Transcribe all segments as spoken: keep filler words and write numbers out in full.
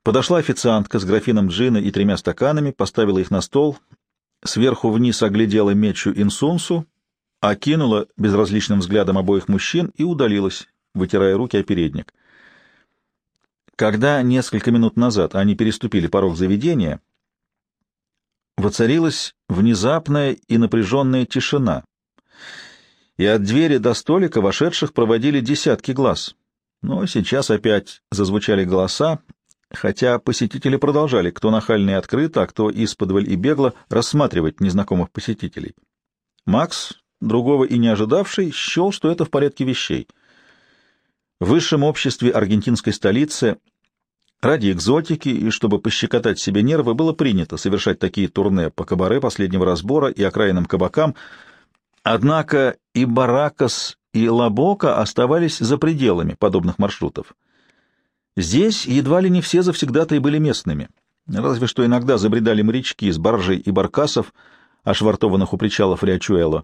Подошла официантка с графином джина и тремя стаканами, поставила их на стол, сверху вниз оглядела Мечу Инсунсу, окинула безразличным взглядом обоих мужчин и удалилась, вытирая руки о передник. Когда несколько минут назад они переступили порог заведения, воцарилась внезапная и напряженная тишина, и от двери до столика вошедших проводили десятки глаз. Но сейчас опять зазвучали голоса, хотя посетители продолжали, кто нахально и открыто, а кто исподволь и бегло, рассматривать незнакомых посетителей. Макс, другого и не ожидавший, счел, что это в порядке вещей. В высшем обществе аргентинской столицы ради экзотики и чтобы пощекотать себе нервы было принято совершать такие турне по кабаре последнего разбора и окраинным кабакам, однако и Баракас, и Лабока оставались за пределами подобных маршрутов. Здесь едва ли не все завсегдатаи были местными, разве что иногда забредали морячки из баржей и баркасов, ошвартованных у причалов Риачуэло.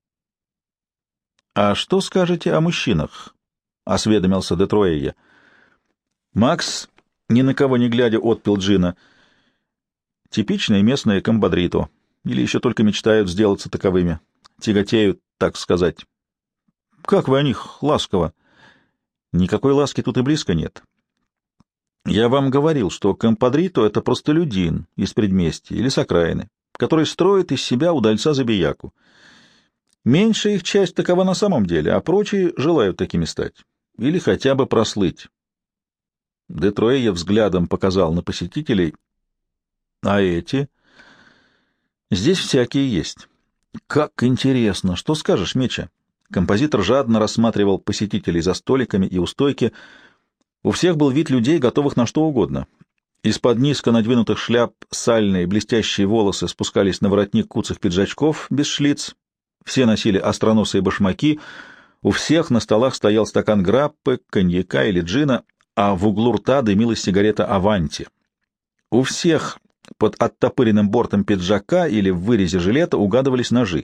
— А что скажете о мужчинах? — осведомился де Труэйя. Макс, ни на кого не глядя, отпил джина. Типичные местные комбадрито, или еще только мечтают сделаться таковыми. Тяготеют, так сказать. — Как вы о них ласково? — Никакой ласки тут и близко нет. Я вам говорил, что компадрито — это простолюдин из предместья или с окраины, который строит из себя удальца-забияку. Меньшая их часть такова на самом деле, а прочие желают такими стать. Или хотя бы прослыть. Де Труэйя взглядом показал на посетителей. А эти? Здесь всякие есть. Как интересно! Что скажешь, Меча? Композитор жадно рассматривал посетителей за столиками и у стойки. У всех был вид людей, готовых на что угодно. Из-под низко надвинутых шляп сальные блестящие волосы спускались на воротник куцых пиджачков без шлиц. Все носили остроносые башмаки. У всех на столах стоял стакан граппы, коньяка или джина, а в углу рта дымилась сигарета «Аванти». У всех под оттопыренным бортом пиджака или в вырезе жилета угадывались ножи.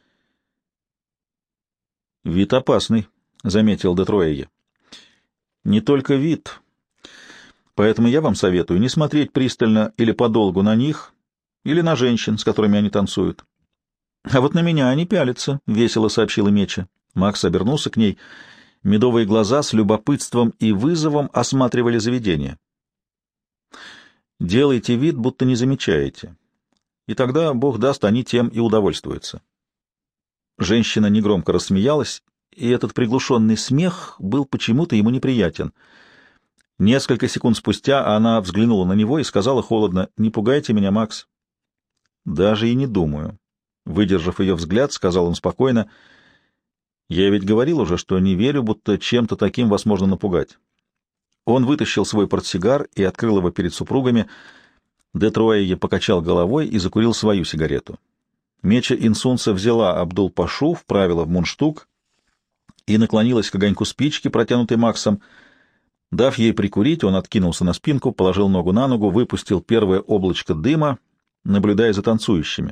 «Вид опасный», — заметил де Труэйя. «Не только вид. Поэтому я вам советую не смотреть пристально или подолгу на них, или на женщин, с которыми они танцуют. А вот на меня они пялятся», — весело сообщила Меча. Макс обернулся к ней. Медовые глаза с любопытством и вызовом осматривали заведение. «Делайте вид, будто не замечаете. И тогда, Бог даст, они тем и удовольствуются». Женщина негромко рассмеялась, и этот приглушенный смех был почему-то ему неприятен. Несколько секунд спустя она взглянула на него и сказала холодно: «Не пугайте меня, Макс». «Даже и не думаю». Выдержав ее взгляд, сказал он спокойно: «Я ведь говорил уже, что не верю, будто чем-то таким вас можно напугать». Он вытащил свой портсигар и открыл его перед супругами. Де Труэйя покачал головой и закурил свою сигарету. Меча Инсунса взяла Абдул-Пашу, вправила в мундштук и наклонилась к огоньку спички, протянутой Максом. Дав ей прикурить, он откинулся на спинку, положил ногу на ногу, выпустил первое облачко дыма, наблюдая за танцующими.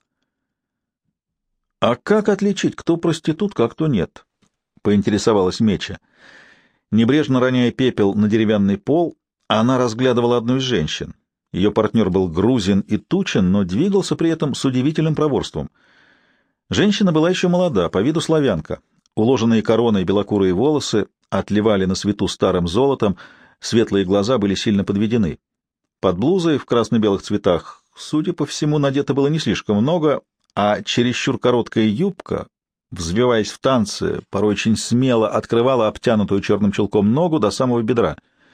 «А как отличить, кто проститутка, а кто нет?» — поинтересовалась Меча. Небрежно роняя пепел на деревянный пол, она разглядывала одну из женщин. Ее партнер был грузин и тучен, но двигался при этом с удивительным проворством. Женщина была еще молода, по виду славянка. Уложенные короной белокурые волосы отливали на свету старым золотом, светлые глаза были сильно подведены. Под блузой в красно-белых цветах, судя по всему, надето было не слишком много, а чересчур короткая юбка, взвиваясь в танце, порой очень смело открывала обтянутую черным чулком ногу до самого бедра.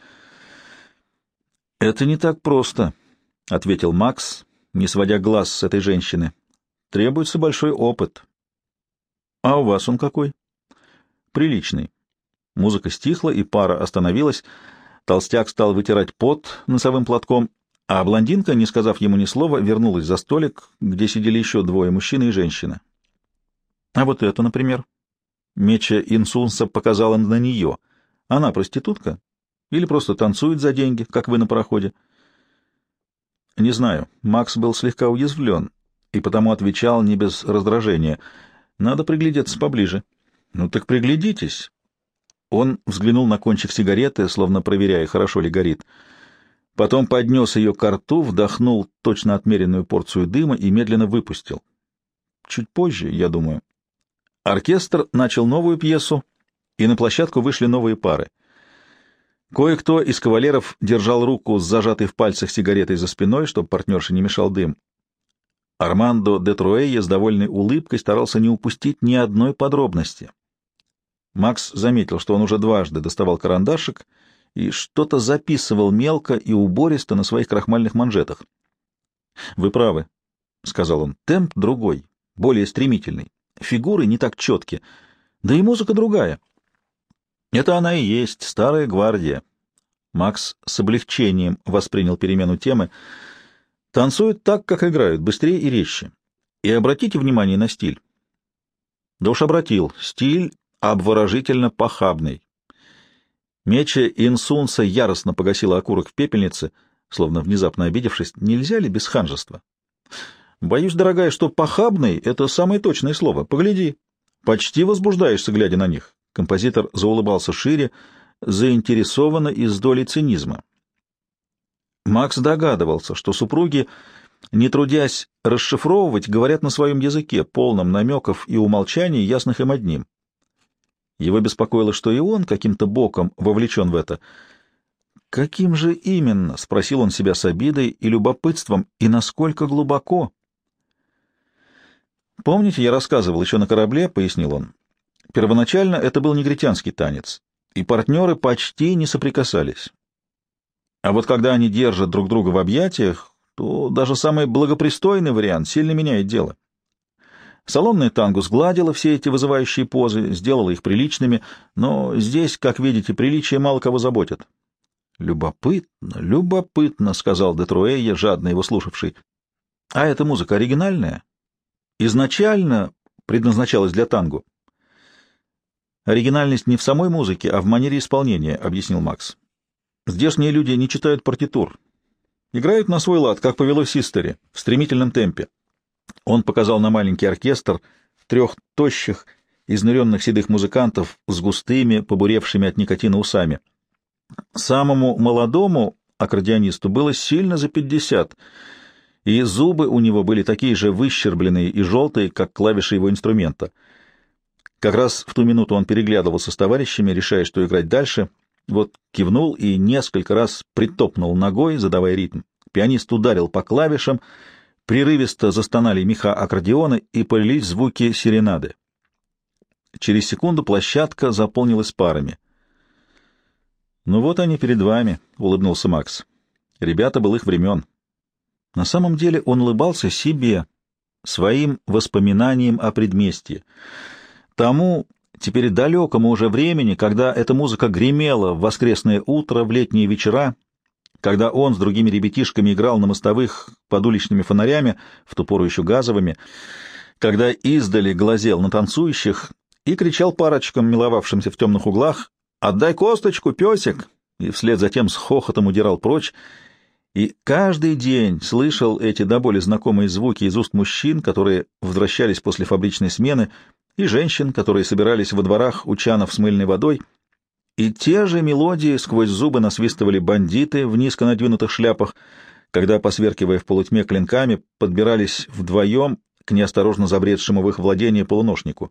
«Это не так просто», — ответил Макс, не сводя глаз с этой женщины. «Требуется большой опыт». «А у вас он какой?» «Приличный». Музыка стихла, и пара остановилась. Толстяк стал вытирать пот носовым платком, а блондинка, не сказав ему ни слова, вернулась за столик, где сидели еще двое, мужчина и женщина. «А вот это, например?» Меча Инсунса показала на нее. «Она проститутка? Или просто танцует за деньги, как вы на пароходе?» «Не знаю». Макс был слегка уязвлен, и потому отвечал не без раздражения. «Надо приглядеться поближе». «Ну так приглядитесь». Он взглянул на кончик сигареты, словно проверяя, хорошо ли горит. Потом поднес ее ко рту, вдохнул точно отмеренную порцию дыма и медленно выпустил. Чуть позже, я думаю. Оркестр начал новую пьесу, и на площадку вышли новые пары. Кое-кто из кавалеров держал руку с зажатой в пальцах сигаретой за спиной, чтобы партнерше не мешал дым. Армандо де Труэйе с довольной улыбкой старался не упустить ни одной подробности. Макс заметил, что он уже дважды доставал карандашик и что-то записывал мелко и убористо на своих крахмальных манжетах. — Вы правы, — сказал он, — темп другой, более стремительный, фигуры не так четкие, да и музыка другая. Это она и есть, старая гвардия. Макс с облегчением воспринял перемену темы. Танцуют так, как играют, быстрее и резче. И обратите внимание на стиль. Да уж обратил. Стиль обворожительно похабный. Меча Инсунса яростно погасила окурок в пепельнице, словно внезапно обидевшись. Нельзя ли без ханжества? Боюсь, дорогая, что похабный — это самое точное слово. Погляди. Почти возбуждаешься, глядя на них. Композитор заулыбался шире, заинтересованно и с долей цинизма. Макс догадывался, что супруги, не трудясь расшифровывать, говорят на своем языке, полном намеков и умолчаний, ясных им одним. Его беспокоило, что и он каким-то боком вовлечен в это. «Каким же именно?» — спросил он себя с обидой и любопытством, и насколько глубоко. «Помните, я рассказывал еще на корабле?» — пояснил он. «Первоначально это был негритянский танец, и партнеры почти не соприкасались. А вот когда они держат друг друга в объятиях, то даже самый благопристойный вариант сильно меняет дело. Салонная танго сгладила все эти вызывающие позы, сделала их приличными, но здесь, как видите, приличие мало кого заботит». «Любопытно, любопытно», — сказал де Труэйе, жадно его слушавший. «А эта музыка оригинальная? Изначально предназначалась для танго?» «Оригинальность не в самой музыке, а в манере исполнения», — объяснил Макс. «Здешние люди не читают партитур. Играют на свой лад, как повело Систери, в стремительном темпе». Он показал на маленький оркестр трех тощих, изнуренных седых музыкантов с густыми, побуревшими от никотина усами. Самому молодому аккордеонисту было сильно за пятьдесят, и зубы у него были такие же выщербленные и желтые, как клавиши его инструмента. Как раз в ту минуту он переглядывался с товарищами, решая, что играть дальше. Вот кивнул и несколько раз притопнул ногой, задавая ритм. Пианист ударил по клавишам, прерывисто застонали меха аккордеона и полились звуки серенады. Через секунду площадка заполнилась парами. «Ну вот они перед вами», — улыбнулся Макс. «Ребята былых времен». На самом деле он улыбался себе, своим воспоминаниям о предместье. Тому, теперь далекому уже времени, когда эта музыка гремела в воскресное утро, в летние вечера, когда он с другими ребятишками играл на мостовых под уличными фонарями, в ту пору еще газовыми, когда издали глазел на танцующих и кричал парочкам, миловавшимся в темных углах: «Отдай косточку, песик!» и вслед за тем с хохотом удирал прочь, и каждый день слышал эти до боли знакомые звуки из уст мужчин, которые возвращались после фабричной смены, и женщин, которые собирались во дворах у чанов с мыльной водой, и те же мелодии сквозь зубы насвистывали бандиты в низко надвинутых шляпах, когда, посверкивая в полутьме клинками, подбирались вдвоем к неосторожно забредшему в их владение полуношнику.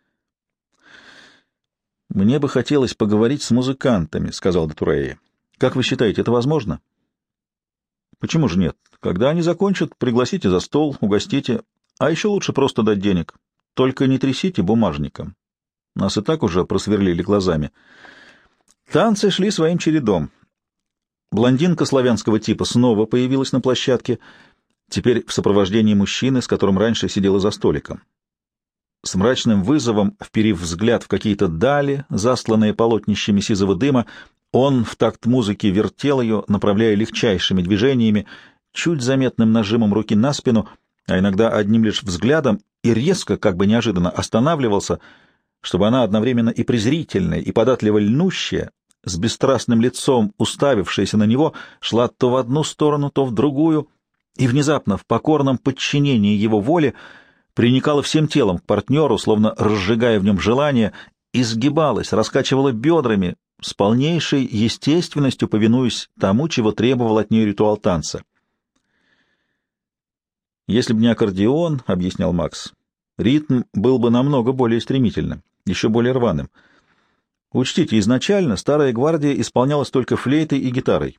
«Мне бы хотелось поговорить с музыкантами», — сказал де Труэйе. «Как вы считаете, это возможно?» «Почему же нет? Когда они закончат, пригласите за стол, угостите, а еще лучше просто дать денег. Только не трясите бумажником. Нас и так уже просверлили глазами». Танцы шли своим чередом. Блондинка славянского типа снова появилась на площадке, теперь в сопровождении мужчины, с которым раньше сидела за столиком. С мрачным вызовом, вперив взгляд в какие-то дали, застланные полотнищами сизого дыма, он в такт музыки вертел ее, направляя легчайшими движениями, чуть заметным нажимом руки на спину, а иногда одним лишь взглядом, и резко, как бы неожиданно, останавливался, чтобы она одновременно и презрительная, и податливо льнущая, с бесстрастным лицом, уставившаяся на него, шла то в одну сторону, то в другую, и внезапно, в покорном подчинении его воле, приникала всем телом к партнеру, словно разжигая в нем желание, изгибалась, раскачивала бедрами, с полнейшей естественностью повинуясь тому, чего требовал от нее ритуал танца. «Если бы не аккордеон, — объяснял Макс, — ритм был бы намного более стремительным, еще более рваным. Учтите, изначально старая гвардия исполнялась только флейтой и гитарой».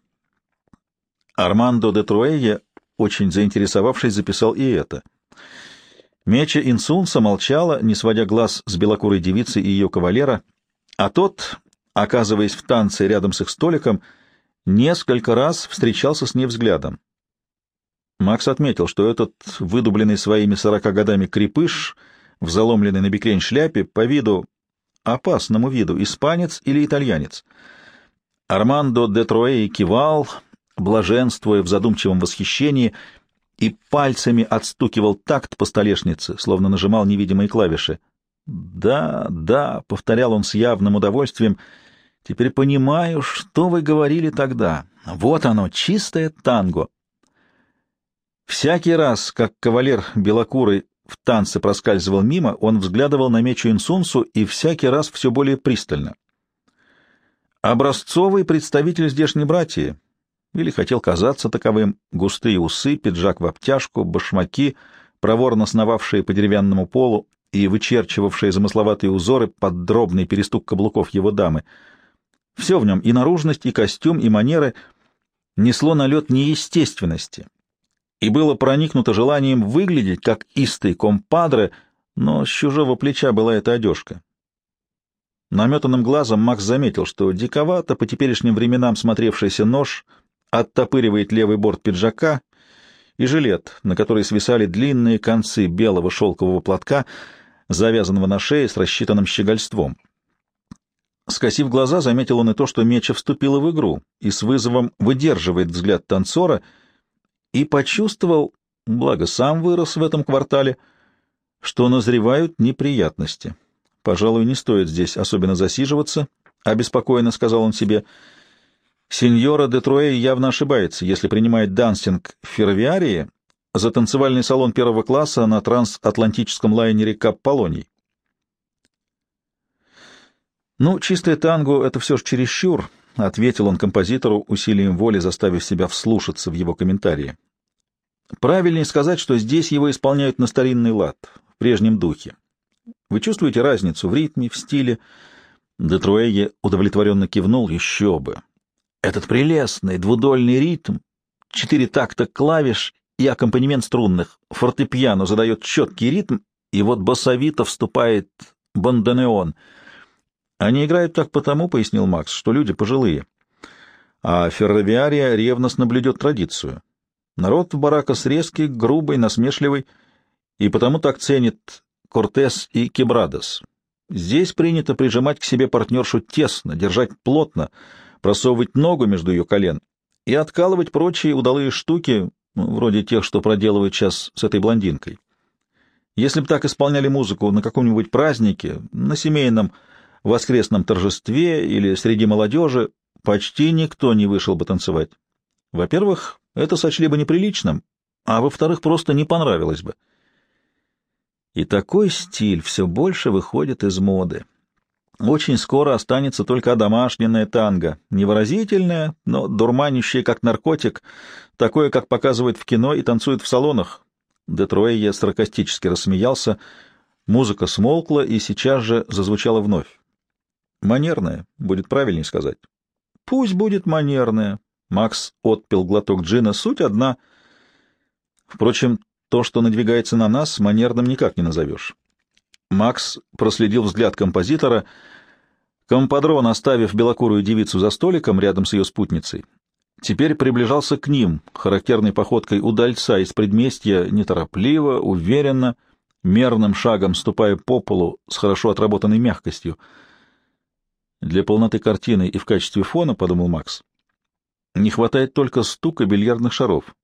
Армандо де Труэйе, очень заинтересовавшись, записал и это. Меча Инсунса молчала, не сводя глаз с белокурой девицы и ее кавалера, а тот, оказываясь в танце рядом с их столиком, несколько раз встречался с ней взглядом. Макс отметил, что этот выдубленный своими сорока годами крепыш в заломленной на бекрень шляпе по виду, опасному виду, испанец или итальянец. Армандо де Труэйе кивал, блаженствуя в задумчивом восхищении, и пальцами отстукивал такт по столешнице, словно нажимал невидимые клавиши. «Да, да», — повторял он с явным удовольствием, — «теперь понимаю, что вы говорили тогда. Вот оно, чистое танго». Всякий раз, как кавалер белокурый в танце проскальзывал мимо, он взглядывал на Мечу Инсунсу и всякий раз все более пристально. Образцовый представитель здешней братьи, или хотел казаться таковым, густые усы, пиджак в обтяжку, башмаки, проворно сновавшие по деревянному полу и вычерчивавшие замысловатые узоры под дробный перестук каблуков его дамы. Все в нем, и наружность, и костюм, и манеры, несло налет неестественности, и было проникнуто желанием выглядеть как истый компадре, но с чужого плеча была эта одежка. Наметанным глазом Макс заметил, что диковато по теперешним временам смотревшийся нож оттопыривает левый борт пиджака и жилет, на который свисали длинные концы белого шелкового платка, завязанного на шее с рассчитанным щегольством. Скосив глаза, заметил он и то, что Меча вступила в игру и с вызовом выдерживает взгляд танцора, и почувствовал, благо сам вырос в этом квартале, что назревают неприятности. «Пожалуй, не стоит здесь особенно засиживаться», — обеспокоенно сказал он себе. «Синьора де Труэйе явно ошибается, если принимает дансинг в Ферровиарии за танцевальный салон первого класса на трансатлантическом лайнере «Кап Полоний». «Ну, чистое танго — это все ж чересчур», — ответил он композитору, усилием воли заставив себя вслушаться в его комментарии. «Правильнее сказать, что здесь его исполняют на старинный лад, в прежнем духе. Вы чувствуете разницу в ритме, в стиле?» Де Труэйе удовлетворенно кивнул. «Еще бы! Этот прелестный двудольный ритм, четыре такта клавиш и аккомпанемент струнных, фортепиано задает четкий ритм, и вот басовито вступает бандонеон. Они играют так потому, — пояснил Макс, — что люди пожилые, а Ферровиария ревностно блюдет традицию. Народ в Баракас резкий, грубый, насмешливый, и потому так ценит Кортес и Кебрадос. Здесь принято прижимать к себе партнершу тесно, держать плотно, просовывать ногу между ее колен и откалывать прочие удалые штуки, вроде тех, что проделывают сейчас с этой блондинкой. Если бы так исполняли музыку на каком-нибудь празднике, на семейном воскресном торжестве или среди молодежи, почти никто не вышел бы танцевать. Во-первых, это сочли бы неприличным, а во-вторых, просто не понравилось бы. И такой стиль все больше выходит из моды. Очень скоро останется только одомашненное танго, невыразительное, но дурманящее, как наркотик, такое, как показывают в кино и танцуют в салонах. Де Труэйе саркастически рассмеялся. Музыка смолкла и сейчас же зазвучала вновь. Манерная, будет правильнее сказать. Пусть будет манерная. Макс отпил глоток джина. Суть одна. Впрочем, то, что надвигается на нас, манерным никак не назовешь. Макс проследил взгляд композитора. Компадрон, оставив белокурую девицу за столиком рядом с ее спутницей, теперь приближался к ним, характерной походкой удальца из предместья, неторопливо, уверенно, мерным шагом ступая по полу с хорошо отработанной мягкостью. Для полноты картины и в качестве фона, — подумал Макс, — не хватает только стука бильярдных шаров.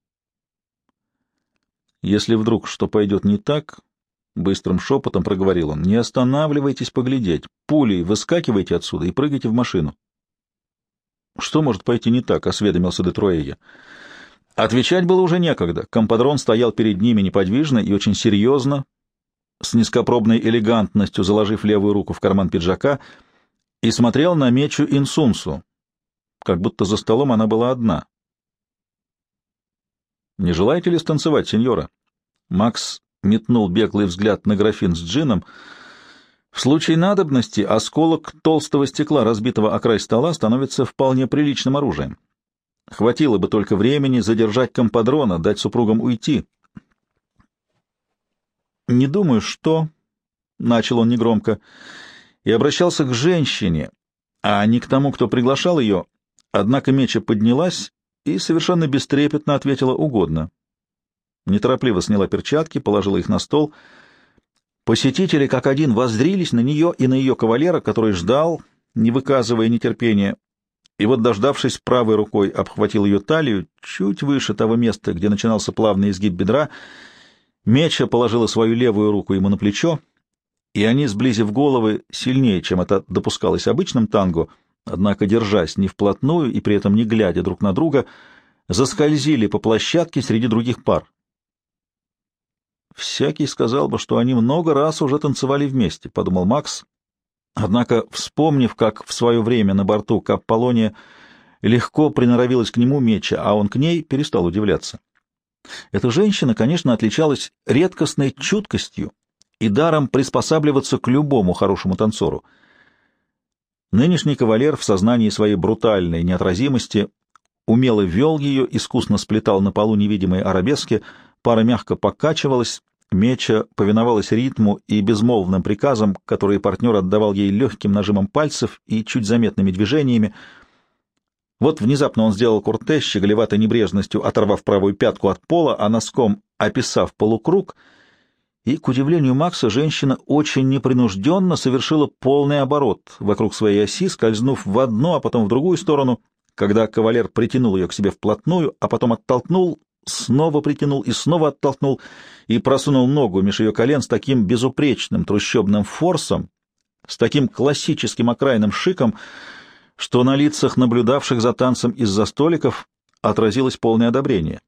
Если вдруг что пойдет не так, — быстрым шепотом проговорил он, — не останавливайтесь поглядеть, пулей выскакивайте отсюда и прыгайте в машину. — Что может пойти не так? — осведомился де Труэйе. Отвечать было уже некогда. Компадрон стоял перед ними неподвижно и очень серьезно, с низкопробной элегантностью заложив левую руку в карман пиджака и смотрел на Мечу Инсунсу, как будто за столом она была одна. «Не желаете ли станцевать, сеньора?» Макс метнул беглый взгляд на графин с джином. В случае надобности осколок толстого стекла, разбитого о край стола, становится вполне приличным оружием. Хватило бы только времени задержать компадрона, дать супругам уйти. «Не думаю, что...» — начал он негромко, и обращался к женщине, а не к тому, кто приглашал ее, однако Меча поднялась и совершенно бестрепетно ответила «угодно». Неторопливо сняла перчатки, положила их на стол. Посетители как один воззрились на нее и на ее кавалера, который ждал, не выказывая нетерпения, и вот, дождавшись, правой рукой обхватил ее талию чуть выше того места, где начинался плавный изгиб бедра. Меча положила свою левую руку ему на плечо, и они, сблизив головы сильнее, чем это допускалось обычным танго, однако держась не вплотную и при этом не глядя друг на друга, заскользили по площадке среди других пар. «Всякий сказал бы, что они много раз уже танцевали вместе», — подумал Макс. Однако, вспомнив, как в свое время на борту Капполония легко приноровилась к нему Меча, а он к ней, перестал удивляться. Эта женщина, конечно, отличалась редкостной чуткостью и даром приспосабливаться к любому хорошему танцору. Нынешний кавалер в сознании своей брутальной неотразимости умело вел ее, искусно сплетал на полу невидимые арабески, пара мягко покачивалась, Меча повиновалась ритму и безмолвным приказам, которые партнер отдавал ей легким нажимом пальцев и чуть заметными движениями. Вот внезапно он сделал курте, щеголеватой небрежностью оторвав правую пятку от пола, а носком описав полукруг, и, к удивлению Макса, женщина очень непринужденно совершила полный оборот вокруг своей оси, скользнув в одну, а потом в другую сторону, когда кавалер притянул ее к себе вплотную, а потом оттолкнул, снова притянул и снова оттолкнул, и просунул ногу меж ее колен с таким безупречным трущобным форсом, с таким классическим окраинным шиком, что на лицах наблюдавших за танцем из-за столиков отразилось полное одобрение.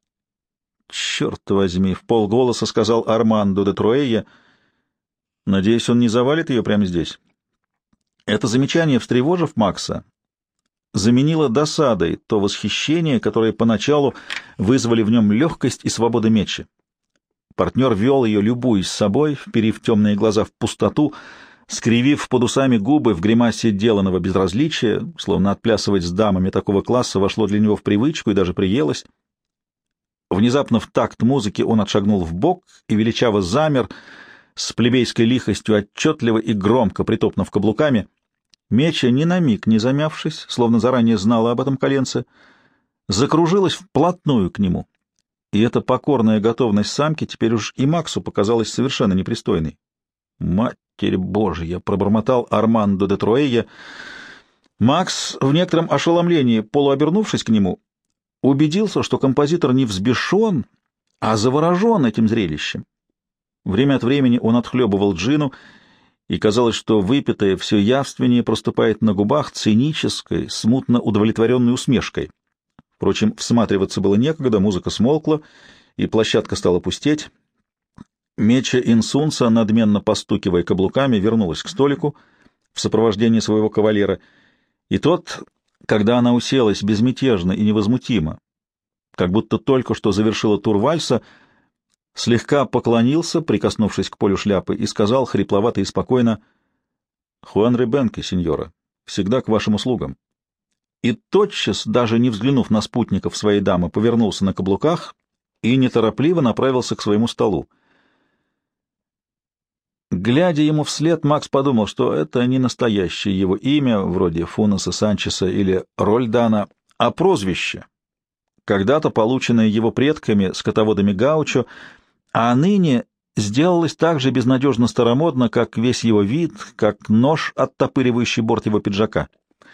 «Черт возьми!» — в полголоса сказал Армандо де Труэя. «Надеюсь, он не завалит ее прямо здесь». Это замечание, встревожив Макса, заменило досадой то восхищение, которое поначалу вызвали в нем легкость и свобода Мечи. Партнер вел ее, любуясь собой, вперив темные глаза в пустоту, скривив под усами губы в гримасе деланного безразличия, словно отплясывать с дамами такого класса вошло для него в привычку и даже приелось. Внезапно в такт музыки он отшагнул вбок и величаво замер, с плебейской лихостью отчетливо и громко притопнув каблуками. Меча, ни на миг не замявшись, словно заранее знала об этом коленце, закружилась вплотную к нему, и эта покорная готовность самки теперь уж и Максу показалась совершенно непристойной. «Матерь Божья!» — пробормотал Армандо де Труэя. Макс, в некотором ошеломлении, полуобернувшись к нему, убедился, что композитор не взбешен, а заворожен этим зрелищем. Время от времени он отхлебывал джину, и казалось, что выпитое все явственнее проступает на губах цинической, смутно удовлетворенной усмешкой. Впрочем, всматриваться было некогда, музыка смолкла, и площадка стала пустеть. Меча Инсунса, надменно постукивая каблуками, вернулась к столику в сопровождении своего кавалера, и тот, когда она уселась безмятежно и невозмутимо, как будто только что завершила тур вальса, слегка поклонился, прикоснувшись к полю шляпы, и сказал хрипловато и спокойно: «Хуан Ребенке, сеньора, всегда к вашим услугам». И тотчас, даже не взглянув на спутников своей дамы, повернулся на каблуках и неторопливо направился к своему столу. Глядя ему вслед, Макс подумал, что это не настоящее его имя, вроде Фунеса Санчеса или Рольдана, а прозвище, когда-то полученное его предками, скотоводами Гаучо, а ныне сделалось так же безнадежно старомодно, как весь его вид, как нож, оттопыривающий борт его пиджака.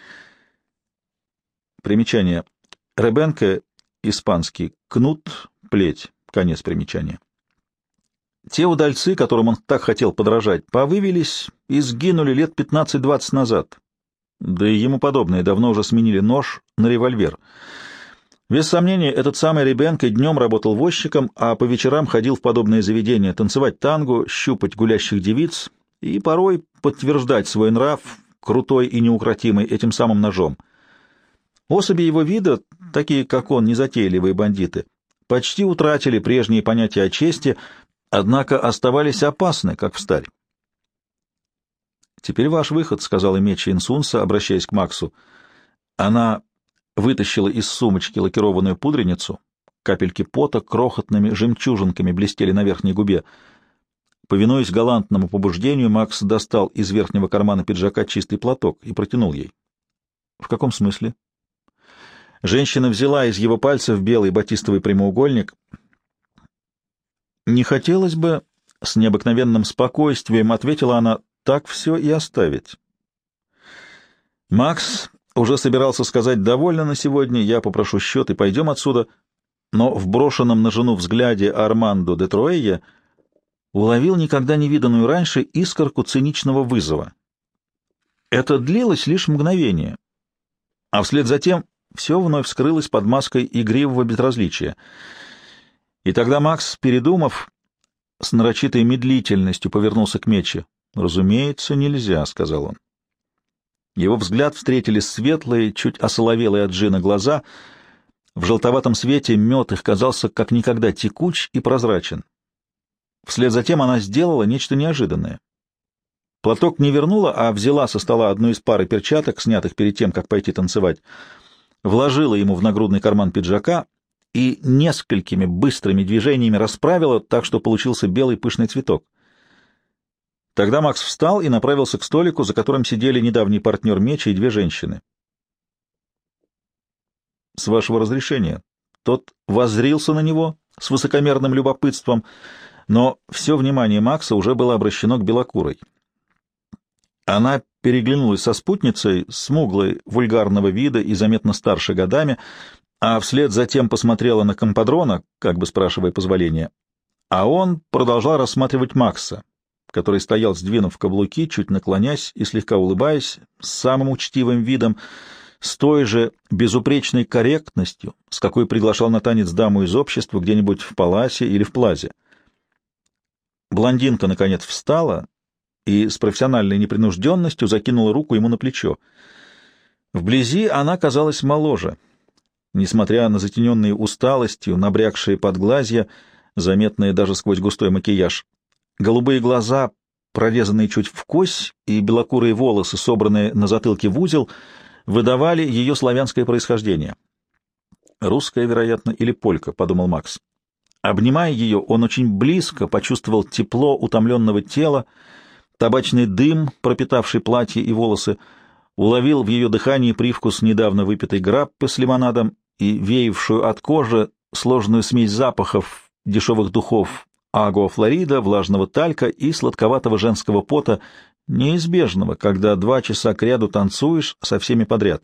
Примечание. Ребенке, испанский, кнут, плеть, конец примечания. Те удальцы, которым он так хотел подражать, повывелись и сгинули лет пятнадцать-двадцать назад. Да и ему подобные давно уже сменили нож на револьвер. Без сомнения, этот самый Ребенке днем работал возчиком, а по вечерам ходил в подобные заведения танцевать танго, щупать гулящих девиц и порой подтверждать свой нрав крутой и неукротимый, этим самым ножом. Особи его вида, такие как он, незатейливые бандиты, почти утратили прежние понятия о чести, однако оставались опасны, как встарь. «Теперь ваш выход», — сказала Мечи Инсунса, обращаясь к Максу. Она вытащила из сумочки лакированную пудреницу. Капельки пота крохотными жемчужинками блестели на верхней губе. Повинуясь галантному побуждению, Макс достал из верхнего кармана пиджака чистый платок и протянул ей. «В каком смысле?» Женщина взяла из его пальцев белый батистовый прямоугольник. «Не хотелось бы...» — с необыкновенным спокойствием ответила она, — «так все и оставить». Макс уже собирался сказать: «Довольно на сегодня, я попрошу счет и пойдем отсюда», но в брошенном на жену взгляде Армандо де Труэя уловил никогда не виданную раньше искорку циничного вызова. Это длилось лишь мгновение, а вслед за тем все вновь скрылось под маской игривого безразличия. И тогда Макс, передумав, с нарочитой медлительностью повернулся к Мече. «Разумеется, нельзя», — сказал он. Его взгляд встретили светлые, чуть осоловелые от джина глаза. В желтоватом свете мед их казался как никогда текуч и прозрачен. Вслед за тем она сделала нечто неожиданное. Платок не вернула, а взяла со стола одну из пары перчаток, снятых перед тем, как пойти танцевать, вложила ему в нагрудный карман пиджака и несколькими быстрыми движениями расправила, так что получился белый пышный цветок. Тогда Макс встал и направился к столику, за которым сидели недавний партнер Меча и две женщины. «С вашего разрешения». Тот воззрился на него с высокомерным любопытством, но все внимание Макса уже было обращено к белокурой. Она переглянулась со спутницей, смуглой, вульгарного вида и заметно старше годами, а вслед затем посмотрела на компадрона, как бы спрашивая позволения, а он продолжал рассматривать Макса, который стоял, сдвинув каблуки, чуть наклонясь и слегка улыбаясь, с самым учтивым видом, с той же безупречной корректностью, с какой приглашал на танец даму из общества где-нибудь в Паласе или в Плазе. Блондинка, наконец, встала и с профессиональной непринужденностью закинула руку ему на плечо. Вблизи она казалась моложе, несмотря на затененные усталостью, набрякшие подглазья, заметные даже сквозь густой макияж. Голубые глаза, прорезанные чуть вкось, и белокурые волосы, собранные на затылке в узел, выдавали ее славянское происхождение. «Русская, вероятно, или полька», — подумал Макс. Обнимая ее, он очень близко почувствовал тепло утомленного тела, табачный дым, пропитавший платье и волосы, уловил в ее дыхании привкус недавно выпитой граппы с лимонадом и веявшую от кожи сложную смесь запахов дешевых духов Агуа Флорида, влажного талька и сладковатого женского пота, неизбежного, когда два часа кряду танцуешь со всеми подряд.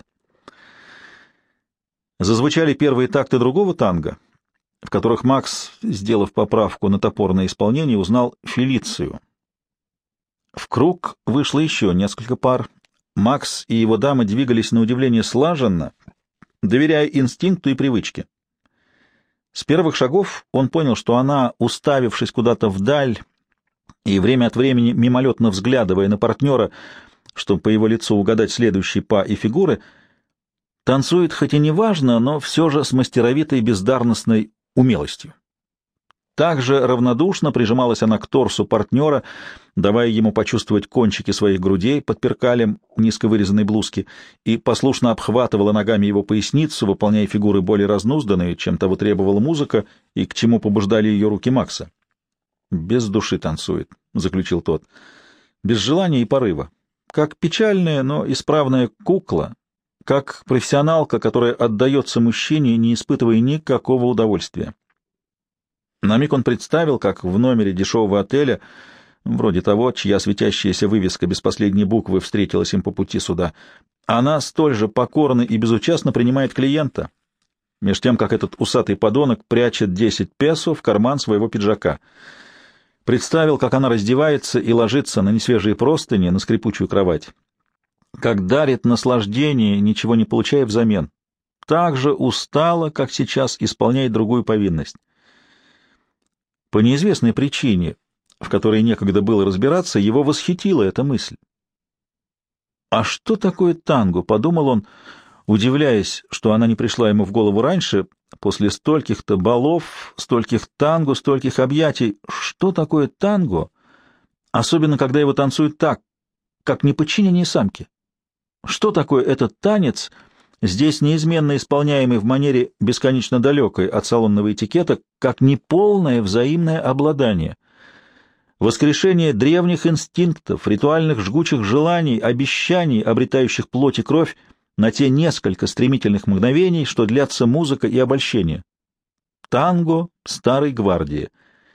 Зазвучали первые такты другого танго, в которых Макс, сделав поправку на топорное исполнение, узнал Фелицию. В круг вышло еще несколько пар. Макс и его дамы двигались на удивление слаженно, доверяя инстинкту и привычке. С первых шагов он понял, что она, уставившись куда-то вдаль и время от времени мимолетно взглядывая на партнера, чтобы по его лицу угадать следующие па и фигуры, танцует хоть и неважно, но все же с мастеровитой бездарностной умелостью. Также равнодушно прижималась она к торсу партнера, давая ему почувствовать кончики своих грудей под перкалем низко вырезанной блузки, и послушно обхватывала ногами его поясницу, выполняя фигуры более разнузданные, чем того требовала музыка и к чему побуждали ее руки Макса. «Без души танцует», — заключил тот, — «без желания и порыва. Как печальная, но исправная кукла, как профессионалка, которая отдается мужчине, не испытывая никакого удовольствия». На миг он представил, как в номере дешевого отеля, вроде того, чья светящаяся вывеска без последней буквы встретилась им по пути сюда, она столь же покорно и безучастно принимает клиента, меж тем, как этот усатый подонок прячет десять песо в карман своего пиджака. Представил, как она раздевается и ложится на несвежие простыни на скрипучую кровать, как дарит наслаждение, ничего не получая взамен, так же устало, как сейчас, исполняет другую повинность. По неизвестной причине, в которой некогда было разбираться, его восхитила эта мысль. «А что такое танго?» — подумал он, удивляясь, что она не пришла ему в голову раньше, после стольких-то балов, стольких танго, стольких объятий. Что такое танго, особенно когда его танцуют так, как неподчиненные самки? Что такое этот танец, здесь неизменно исполняемый в манере бесконечно далекой от салонного этикета, как неполное взаимное обладание? Воскрешение древних инстинктов, ритуальных жгучих желаний, обещаний, обретающих плоть и кровь, на те несколько стремительных мгновений, что длятся музыка и обольщение. Танго старой гвардии.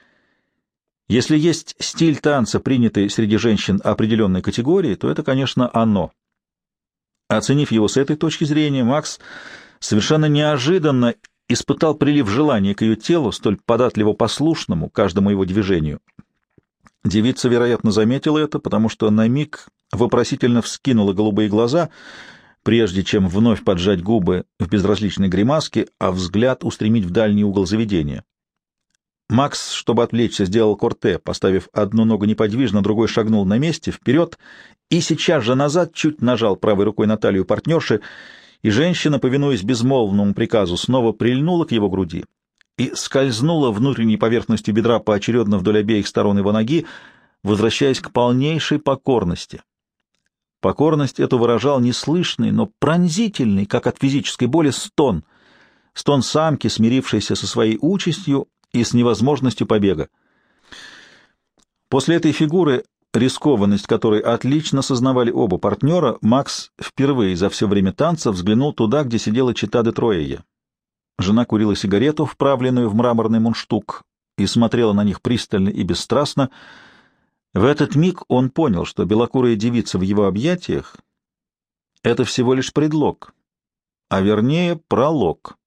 Если есть стиль танца, принятый среди женщин определенной категории, то это, конечно, оно. Оценив его с этой точки зрения, Макс совершенно неожиданно испытал прилив желания к ее телу, столь податливо послушному каждому его движению. Девица, вероятно, заметила это, потому что на миг вопросительно вскинула голубые глаза, прежде чем вновь поджать губы в безразличной гримаске, а взгляд устремить в дальний угол заведения. Макс, чтобы отвлечься, сделал корте, поставив одну ногу неподвижно, другой шагнул на месте, вперед, и сейчас же назад чуть нажал правой рукой на талию партнерши, и женщина, повинуясь безмолвному приказу, снова прильнула к его груди и скользнула внутренней поверхностью бедра поочередно вдоль обеих сторон его ноги, возвращаясь к полнейшей покорности. Покорность эту выражал неслышный, но пронзительный, как от физической боли, стон. Стон самки, смирившейся со своей участью и с невозможностью побега. После этой фигуры, рискованность которой отлично сознавали оба партнера, Макс впервые за все время танца взглянул туда, где сидела чета де Троея. Жена курила сигарету, вправленную в мраморный мундштук, и смотрела на них пристально и бесстрастно. В этот миг он понял, что белокурая девица в его объятиях — это всего лишь предлог, а вернее пролог.